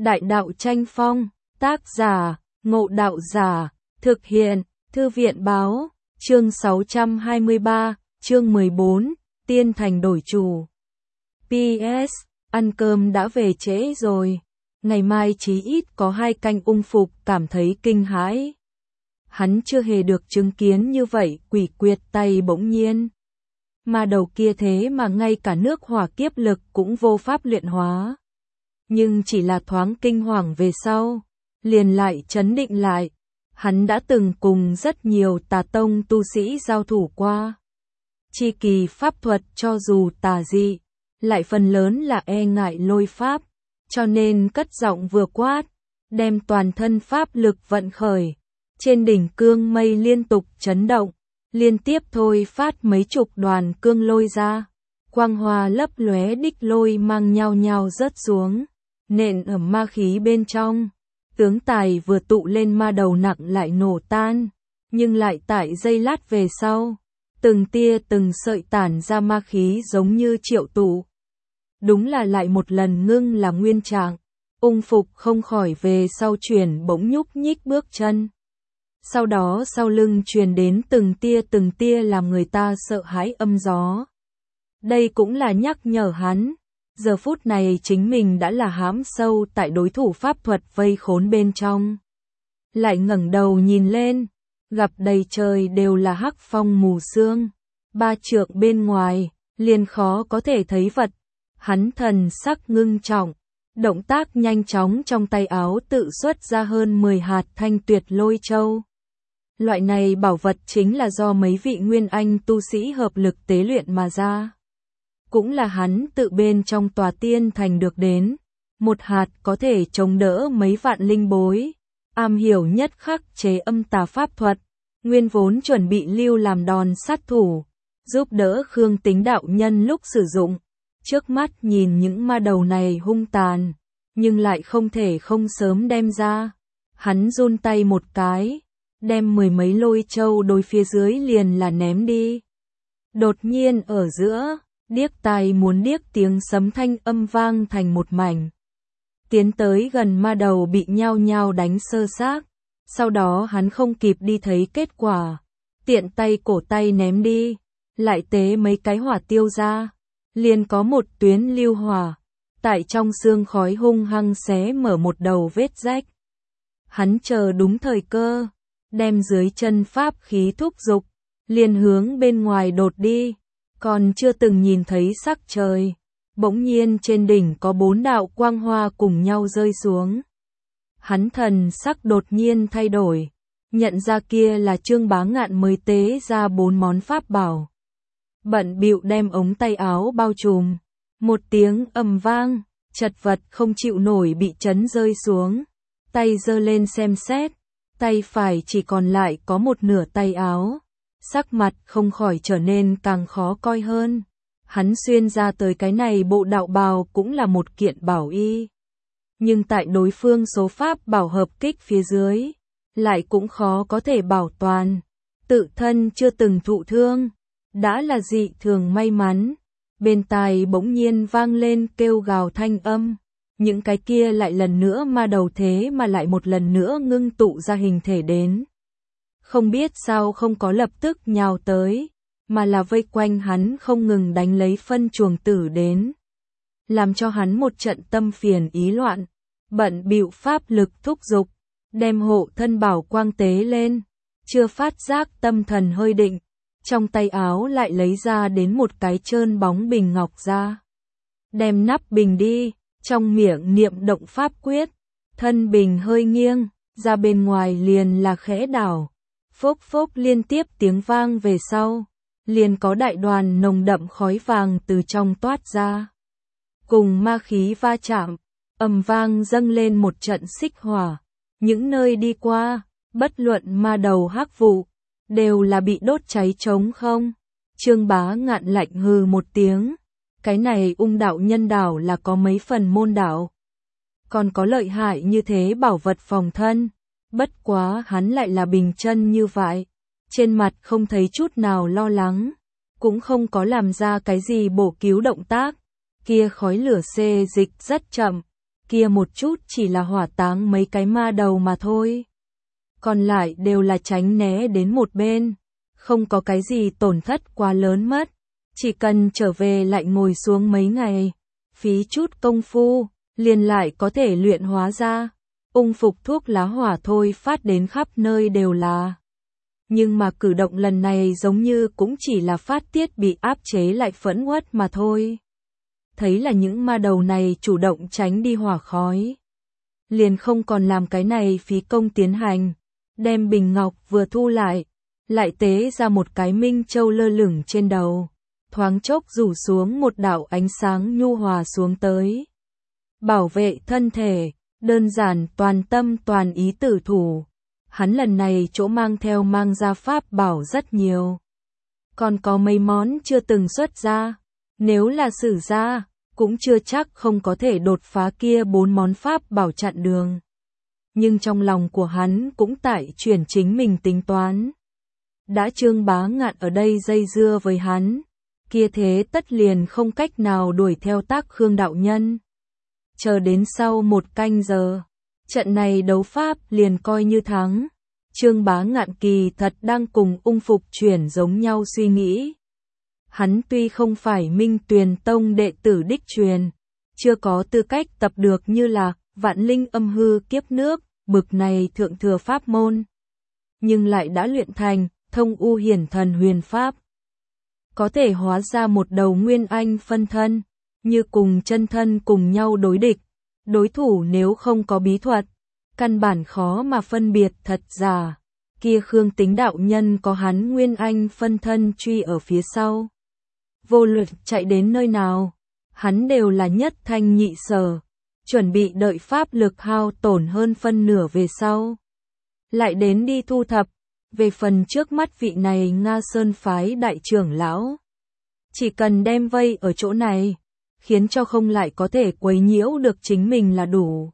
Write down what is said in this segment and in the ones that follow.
Đại đạo tranh phong, tác giả, Ngộ Đạo Giả, thực hiện, Thư viện báo, chương 623, chương 14, Tiên Thành đổi chủ. PS, ăn cơm đã về trễ rồi, ngày mai chí ít có 2 canh. Ung Phục cảm thấy kinh hãi. Hắn chưa hề được chứng kiến như vậy, quỷ quyệt tay bỗng nhiên. Mà đầu kia thế mà ngay cả nước hỏa kiếp lực cũng vô pháp luyện hóa. Nhưng chỉ là thoáng kinh hoàng về sau, liền lại trấn định lại. Hắn đã từng cùng rất nhiều tà tông tu sĩ giao thủ qua. Chi kỳ pháp thuật cho dù tà dị, lại phần lớn là e ngại lôi pháp, cho nên cất giọng vừa quát, đem toàn thân pháp lực vận khởi. Trên đỉnh cương mây liên tục chấn động, liên tiếp thôi phát mấy chục đoàn cương lôi ra. Quang hoa lấp lóe, đích lôi mang nhau nhau rớt xuống, nện ở ma khí bên trong. Tướng tài vừa tụ lên, ma đầu nặng lại nổ tan, nhưng lại tại giây lát về sau, từng tia từng sợi tản ra ma khí giống như triệu tụ. Đúng là lại một lần ngưng là nguyên trạng. Ung Phục không khỏi về sau chuyển, bỗng nhúc nhích bước chân. Sau đó sau lưng truyền đến từng tia làm người ta sợ hãi âm gió. Đây cũng là nhắc nhở hắn, giờ phút này chính mình đã là hãm sâu tại đối thủ pháp thuật vây khốn bên trong. Lại ngẩng đầu nhìn lên, gặp đầy trời đều là hắc phong mù sương, 3 trượng bên ngoài, liền khó có thể thấy vật. Hắn thần sắc ngưng trọng, động tác nhanh chóng, trong tay áo tự xuất ra hơn 10 hạt thanh tuyệt lôi châu. Loại này bảo vật chính là do mấy vị nguyên anh tu sĩ hợp lực tế luyện mà ra. Cũng là hắn tự bên trong tòa tiên thành được đến. Một hạt có thể chống đỡ mấy vạn linh bối. Am hiểu nhất khắc chế âm tà pháp thuật. Nguyên vốn chuẩn bị lưu làm đòn sát thủ, giúp đỡ Khương Tính đạo nhân lúc sử dụng. Trước mắt nhìn những ma đầu này hung tàn, nhưng lại không thể không sớm đem ra. Hắn run tay một cái, đem 10 mấy lôi châu đối phía dưới liền là ném đi. Đột nhiên ở giữa, điếc tai muốn điếc, tiếng sấm thanh âm vang thành một mảnh. Tiến tới gần ma đầu bị nhao nhao đánh sơ xác. Sau đó hắn không kịp đi thấy kết quả, tiện tay cổ tay ném đi, lại tế mấy cái hỏa tiêu ra, liền có một tuyến lưu hỏa, tại trong xương khói hung hăng xé mở một đầu vết rách. Hắn chờ đúng thời cơ, đem dưới chân pháp khí thúc dục, liền hướng bên ngoài đột đi, còn chưa từng nhìn thấy sắc trời, bỗng nhiên trên đỉnh có 4 đạo quang hoa cùng nhau rơi xuống. Hắn thần sắc đột nhiên thay đổi, nhận ra kia là Trương Bá Ngạn mới tế ra 4 món pháp bảo. Bận bịu đem ống tay áo bao trùm, một tiếng ầm vang, chật vật không chịu nổi bị chấn rơi xuống, tay giơ lên xem xét, tay phải chỉ còn lại có một nửa tay áo, sắc mặt không khỏi trở nên càng khó coi hơn. Hắn xuyên ra tới cái này bộ đạo bào cũng là một kiện bảo y, nhưng tại đối phương số pháp bảo hợp kích phía dưới, lại cũng khó có thể bảo toàn. Tự thân chưa từng thụ thương, đã là dị thường may mắn. Bên tai bỗng nhiên vang lên kêu gào thanh âm, những cái kia lại lần nữa ma đầu thế mà lại một lần nữa ngưng tụ ra hình thể đến. Không biết sao không có lập tức nhào tới, mà là vây quanh hắn không ngừng đánh lấy phân chuồng tử đến. Làm cho hắn một trận tâm phiền ý loạn, bận bịu pháp lực thúc dục, đem hộ thân bảo quang tế lên, chưa phát giác tâm thần hơi định, trong tay áo lại lấy ra đến một cái trơn bóng bình ngọc ra. Đem nắp bình đi, trong miệng niệm động pháp quyết, thân bình hơi nghiêng, ra bên ngoài liền là khẽ đảo. Phốc phốc liên tiếp tiếng vang về sau, liền có đại đoàn nồng đậm khói vàng từ trong toát ra. Cùng ma khí va chạm, ầm vang dâng lên một trận xích hỏa. Những nơi đi qua, bất luận ma đầu hắc vụ, đều là bị đốt cháy trống không. Trương Bá Ngạn lạnh hừ một tiếng, cái này Ung đạo nhân đảo là có mấy phần môn đạo. Còn có lợi hại như thế bảo vật phòng thân, bất quá hắn lại là bình chân như vậy. Trên mặt không thấy chút nào lo lắng, cũng không có làm ra cái gì bổ cứu động tác. Kia khói lửa xê dịch rất chậm, kia một chút chỉ là hỏa táng mấy cái ma đầu mà thôi. Còn lại đều là tránh né đến một bên, không có cái gì tổn thất quá lớn mất, chỉ cần trở về lại ngồi xuống mấy ngày, phí chút công phu, liền lại có thể luyện hóa ra. Ung phục thuốc lá hỏa thôi phát đến khắp nơi đều là. Nhưng mà cử động lần này giống như cũng chỉ là phát tiết bị áp chế lại phẫn uất mà thôi. Thấy là những ma đầu này chủ động tránh đi hỏa khói, liền không còn làm cái này phí công tiến hành, đem bình ngọc vừa thu lại tế ra một cái minh châu lơ lửng trên đầu, thoáng chốc rủ xuống một đạo ánh sáng nhu hòa xuống tới. Bảo vệ thân thể, đơn giản toàn tâm toàn ý tử thủ. Hắn lần này chỗ mang theo mang ra pháp bảo rất nhiều. Còn có mấy món chưa từng xuất ra, nếu là sử ra, cũng chưa chắc không có thể đột phá kia 4 món pháp bảo chặn đường. Nhưng trong lòng của hắn cũng tại chuyển chính mình tính toán. Đã Trương Bá Ngạn ở đây dây dưa với hắn, kia thế tất liền không cách nào đuổi theo Tác Khương đạo nhân. Chờ đến sau 1 canh giờ, trận này đấu pháp liền coi như thắng. Trương Bá Ngạn kỳ thật đang cùng Ung Phục chuyển giống nhau suy nghĩ. Hắn tuy không phải Minh Tuyền Tông đệ tử đích truyền, chưa có tư cách tập được như là Vạn Linh Âm Hư Kiếp Nước, bực này thượng thừa pháp môn, nhưng lại đã luyện thành Thông U Hiển Thần Huyền Pháp, có thể hóa ra một đầu nguyên anh phân thân, như cùng chân thân cùng nhau đối địch. Đối thủ nếu không có bí thuật, căn bản khó mà phân biệt thật giả. Kia Khương Tính đạo nhân có hắn nguyên anh phân thân truy ở phía sau, vô luận chạy đến nơi nào, hắn đều là nhất thanh nhị sở, chuẩn bị đợi pháp lực hao tổn hơn phân nửa về sau, lại đến đi thu thập. Về phần trước mắt vị này Nga Sơn phái đại trưởng lão, chỉ cần đem vây ở chỗ này, khiến cho không lại có thể quấy nhiễu được chính mình là đủ.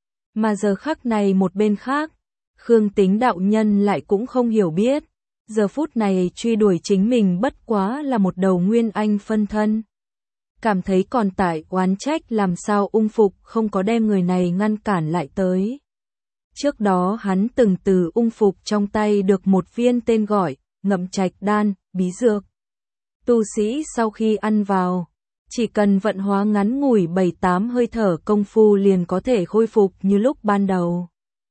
Mà giờ khắc này một bên khác, Khương Tính đạo nhân lại cũng không hiểu biết, giờ phút này truy đuổi chính mình bất quá là một đầu nguyên anh phân thân. Cảm thấy còn tại oán trách làm sao Ung Phục không có đem người này ngăn cản lại tới. Trước đó hắn từng từ Ung Phục trong tay được một viên tên gọi Ngậm Trạch Đan, bí dược. Tu sĩ sau khi ăn vào, chỉ cần vận hóa ngắn ngủi 7-8 hơi thở công phu liền có thể khôi phục như lúc ban đầu.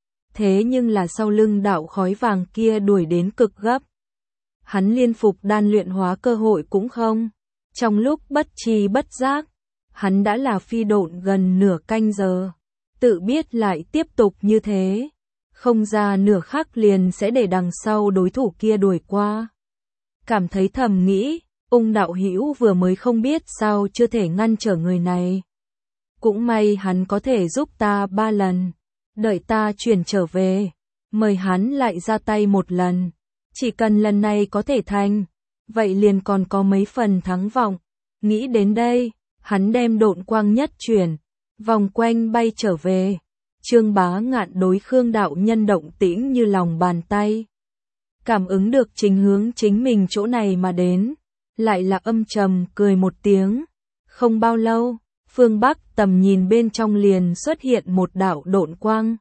Thế nhưng là sau lưng đạo khói vàng kia đuổi đến cực gấp. Hắn liên phục đan luyện hóa cơ hội cũng không. Trong lúc bất tri bất giác, hắn đã là phi độn gần nửa canh giờ. Tự biết lại tiếp tục như thế, không ra nửa khắc liền sẽ để đằng sau đối thủ kia đuổi qua. Cảm thấy thầm nghĩ, Ung đạo hữu vừa mới không biết sao chưa thể ngăn trở người này. Cũng may hắn có thể giúp ta 3 lần, đợi ta chuyển trở về, mời hắn lại ra tay một lần. Chỉ cần lần này có thể thành, vậy liền còn có mấy phần thắng vọng. Nghĩ đến đây, hắn đem độn quang nhất chuyển, vòng quanh bay trở về. Trương Bá Ngạn đối Khương đạo nhân động tĩnh như lòng bàn tay. Cảm ứng được chính hướng chính mình chỗ này mà đến, lại là âm trầm cười một tiếng. Không bao lâu, phương Bắc tầm nhìn bên trong liền xuất hiện một đạo độn quang.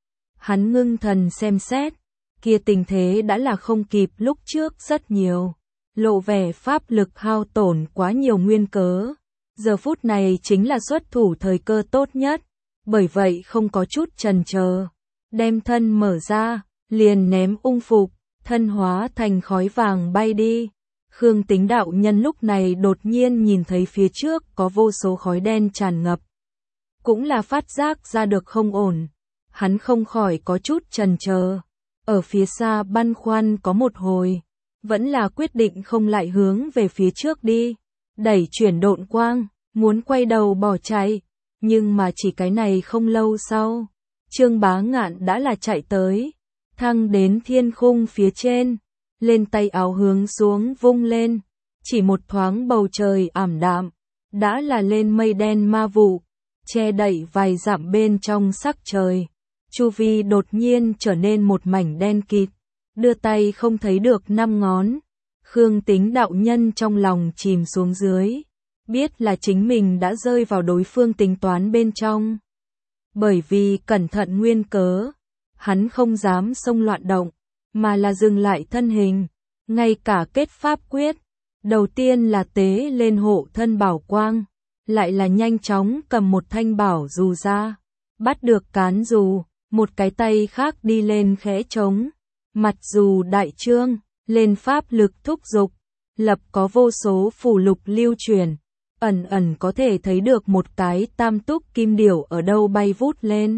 Hắn ngưng thần xem xét, kia tình thế đã là không kịp lúc trước rất nhiều, lộ vẻ pháp lực hao tổn quá nhiều nguyên cớ. Giờ phút này chính là xuất thủ thời cơ tốt nhất, bởi vậy không có chút chần chờ, đem thân mở ra, liền ném Ung Phục, thân hóa thành khói vàng bay đi. Khương Tính đạo nhân lúc này đột nhiên nhìn thấy phía trước có vô số khói đen tràn ngập, cũng là phát giác ra được không ổn, hắn không khỏi có chút chần chờ, ở phía xa băn khoăn có một hồi, vẫn là quyết định không lại hướng về phía trước đi, đẩy chuyển độn quang, muốn quay đầu bỏ chạy, nhưng mà chỉ cái này không lâu sau, Trương Bá Ngạn đã là chạy tới, thăng đến thiên khung phía trên, lên tay áo hướng xuống vung lên, chỉ một thoáng bầu trời ảm đạm, đã là lên mây đen ma vụ, che đậy vài dặm bên trong sắc trời, chu vi đột nhiên trở nên một mảnh đen kịt, đưa tay không thấy được 5 ngón. Khương Tính đạo nhân trong lòng chìm xuống dưới, biết là chính mình đã rơi vào đối phương tính toán bên trong. Bởi vì cẩn thận nguyên cớ, hắn không dám xông loạn động, mà là dừng lại thân hình, ngay cả kết pháp quyết. Đầu tiên là tế lên hộ thân bảo quang, lại là nhanh chóng cầm một thanh bảo dù ra, bắt được cán dù, một cái tay khác đi lên khẽ trống, mặt dù đại trương, lên pháp lực thúc dục, lập có vô số phù lục lưu truyền, ẩn ẩn có thể thấy được một cái tam túc kim điểu ở đâu bay vút lên.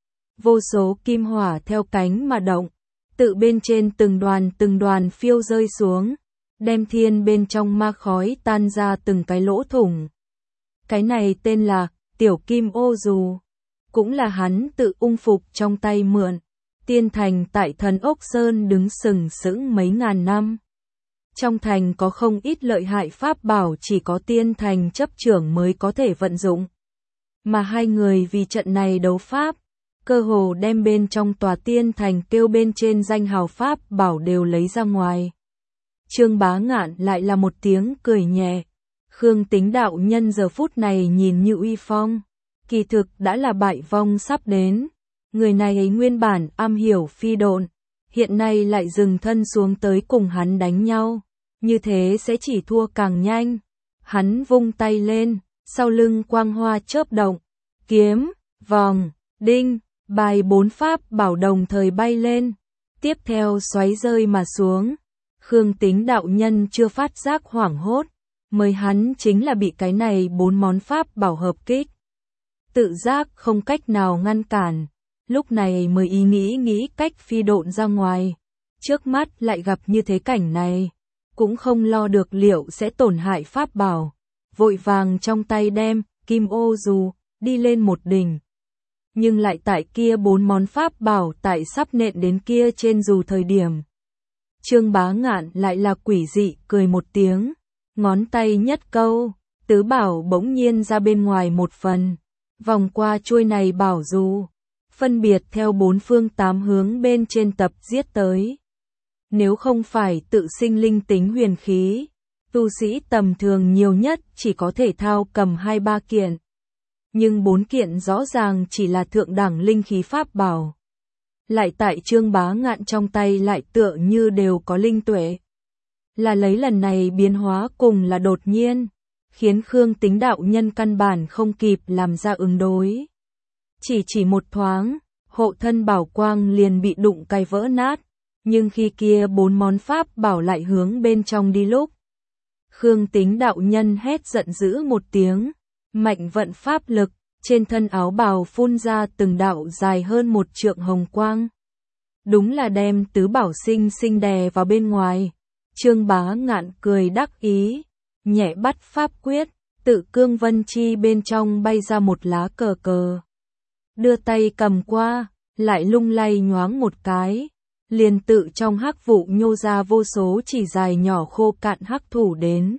Vô số kim hỏa theo cánh mà động, tự bên trên từng đoàn phiêu rơi xuống, đem thiên bên trong ma khói tan ra từng cái lỗ thủng. Cái này tên là tiểu kim ô dù, cũng là hắn tự ung phục trong tay mượn. Tiên thành tại Thần Ốc Sơn đứng sừng sững mấy ngàn năm. Trong thành có không ít lợi hại pháp bảo chỉ có tiên thành chấp trưởng mới có thể vận dụng. Mà hai người vì trận này đấu pháp, cơ hồ đem bên trong tòa tiên thành kêu bên trên danh hào pháp bảo đều lấy ra ngoài. Trương Bá Ngạn lại là một tiếng cười nhẹ. Khương Tính đạo nhân giờ phút này nhìn như uy phong, kỳ thực đã là bại vong sắp đến. Người này ấy nguyên bản am hiểu phi độn, hiện nay lại dừng thân xuống tới cùng hắn đánh nhau, như thế sẽ chỉ thua càng nhanh. Hắn vung tay lên, sau lưng quang hoa chớp động, kiếm, vòng, đinh, bài 4 pháp bảo đồng thời bay lên, tiếp theo xoáy rơi mà xuống. Khương Tính đạo nhân chưa phát giác hoảng hốt, mới hắn chính là bị cái này 4 món pháp bảo hợp kích. Tự giác không cách nào ngăn cản, lúc này mới ý nghĩ cách phi độn ra ngoài. Trước mắt lại gặp như thế cảnh này, cũng không lo được liệu sẽ tổn hại pháp bảo, vội vàng trong tay đem kim ô dù đi lên một đỉnh. Nhưng lại tại kia 4 món pháp bảo tại sắp nện đến kia trên dù thời điểm, Trương Bá Ngạn lại là quỷ dị cười một tiếng, ngón tay nhất câu, tứ bảo bỗng nhiên ra bên ngoài một phần, vòng qua chuôi này bảo dù, phân biệt theo 4 phương 8 hướng bên trên tập giết tới. Nếu không phải tự sinh linh tính huyền khí, tu sĩ tầm thường nhiều nhất chỉ có thể thao cầm 2-3 kiện. Nhưng 4 kiện rõ ràng chỉ là thượng đẳng linh khí pháp bảo. Lại tại Trương Bá Ngạn trong tay lại tựa như đều có linh tuệ. Là lấy lần này biến hóa cùng là đột nhiên, khiến Khương Tính đạo nhân căn bản không kịp làm ra ứng đối. Chỉ một thoáng, hộ thân bảo quang liền bị đụng cái vỡ nát, nhưng khi kia 4 món pháp bảo lại hướng bên trong đi lúc. Khương Tính đạo nhân hét giận dữ một tiếng, mạnh vận pháp lực, trên thân áo bào phun ra từng đạo dài hơn 1 trượng hồng quang. Đúng là đem tứ bảo sinh đè vào bên ngoài. Trương Bá Ngạn cười đắc ý, nhẹ bắt pháp quyết, tự cương vân chi bên trong bay ra một lá cờ cờ. Đưa tay cầm qua, lại lung lay nhoáng một cái, liền tự trong hắc vụ nhô ra vô số chỉ dài nhỏ khô cạn hắc thủ đến.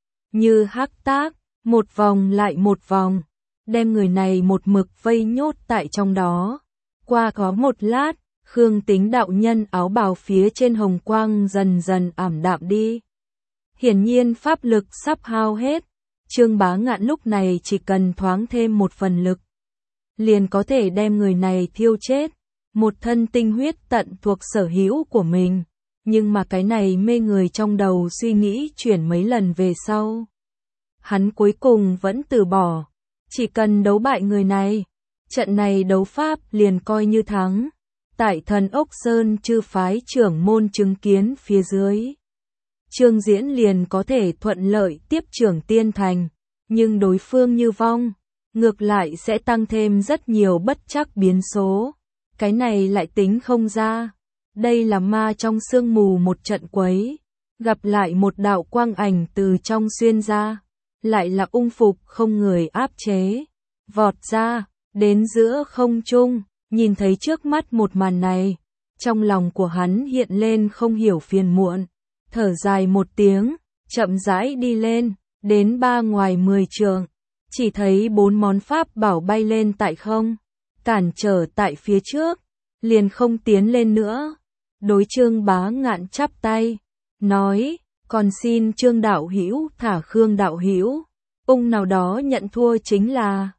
Như hắc tác, một vòng lại một vòng, đem người này một mực vây nhốt tại trong đó. Qua có một lát, Khương Tính đạo nhân áo bào phía trên hồng quang dần dần ảm đạm đi. Hiển nhiên pháp lực sắp hao hết, Trương Bá Ngạn lúc này chỉ cần thoáng thêm một phần lực, liền có thể đem người này thiêu chết. Một thân tinh huyết tận thuộc sở hữu của mình, nhưng mà cái này mê người trong đầu suy nghĩ chuyển mấy lần về sau. Hắn cuối cùng vẫn từ bỏ, chỉ cần đấu bại người này, trận này đấu pháp liền coi như thắng. Tại Thần Ốc Sơn chư phái trưởng môn chứng kiến phía dưới, Trương Diễn liền có thể thuận lợi tiếp trưởng tiên thành, nhưng đối phương như vong, ngược lại sẽ tăng thêm rất nhiều bất trắc biến số. Cái này lại tính không ra. Đây là ma trong sương mù một trận quấy, gặp lại một đạo quang ảnh từ trong xuyên ra, lại là ung phục không người áp chế, vọt ra, đến giữa không trung, nhìn thấy trước mắt một màn này, trong lòng của hắn hiện lên không hiểu phiền muộn, thở dài một tiếng, chậm rãi đi lên, đến 3 ngoài 10 trượng, chỉ thấy 4 món pháp bảo bay lên tại không, cản trở tại phía trước, liền không tiến lên nữa. Đối Trương Bá Ngạn chắp tay, nói, còn xin Trương đạo hữu thả Khương đạo hữu, ung nào đó nhận thua chính là,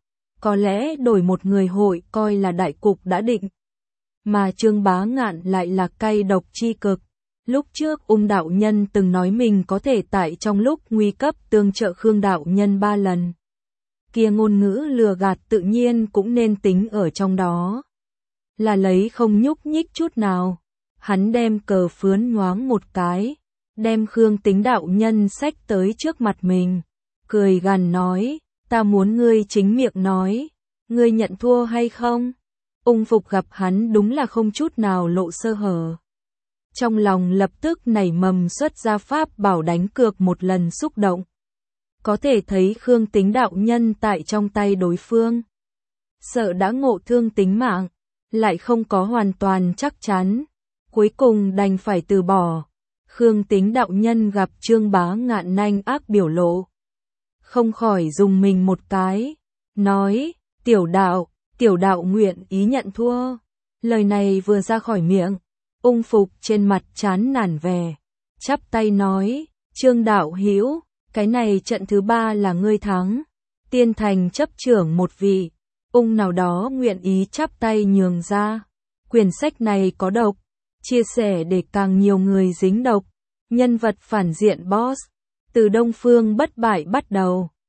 có lẽ đổi một người hội coi là đại cục đã định. Mà Trương Bá Ngạn lại là cay độc chi cực. Lúc trước Ung đạo nhân từng nói mình có thể tại trong lúc nguy cấp tương trợ Khương đạo nhân 3 lần. Kia ngôn ngữ lừa gạt tự nhiên cũng nên tính ở trong đó. Là lấy không nhúc nhích chút nào. Hắn đem cờ phướn nhoáng một cái, đem Khương Tính đạo nhân xách tới trước mặt mình, cười gằn nói, ta muốn ngươi chính miệng nói, ngươi nhận thua hay không? Ung Phục gặp hắn đúng là không chút nào lộ sơ hở. Trong lòng lập tức nảy mầm xuất ra pháp bảo đánh cược một lần xúc động. Có thể thấy Khương Tính đạo nhân tại trong tay đối phương. Sợ đã ngộ thương tính mạng, lại không có hoàn toàn chắc chắn. Cuối cùng đành phải từ bỏ. Khương Tính đạo nhân gặp Trương Bá Ngạn nanh ác biểu lộ. Không khỏi dùng mình một cái. Nói, tiểu đạo nguyện ý nhận thua. Lời này vừa ra khỏi miệng. Ung Phục trên mặt chán nản vẻ. Chắp tay nói, Trương đạo hữu, cái này trận thứ 3 là ngươi thắng. Tiên thành chấp trưởng một vị. Ung nào đó nguyện ý chắp tay nhường ra. Quyển sách này có độc. Chia sẻ để càng nhiều người dính độc. Nhân vật phản diện boss. Từ Đông Phương bất bại bắt đầu.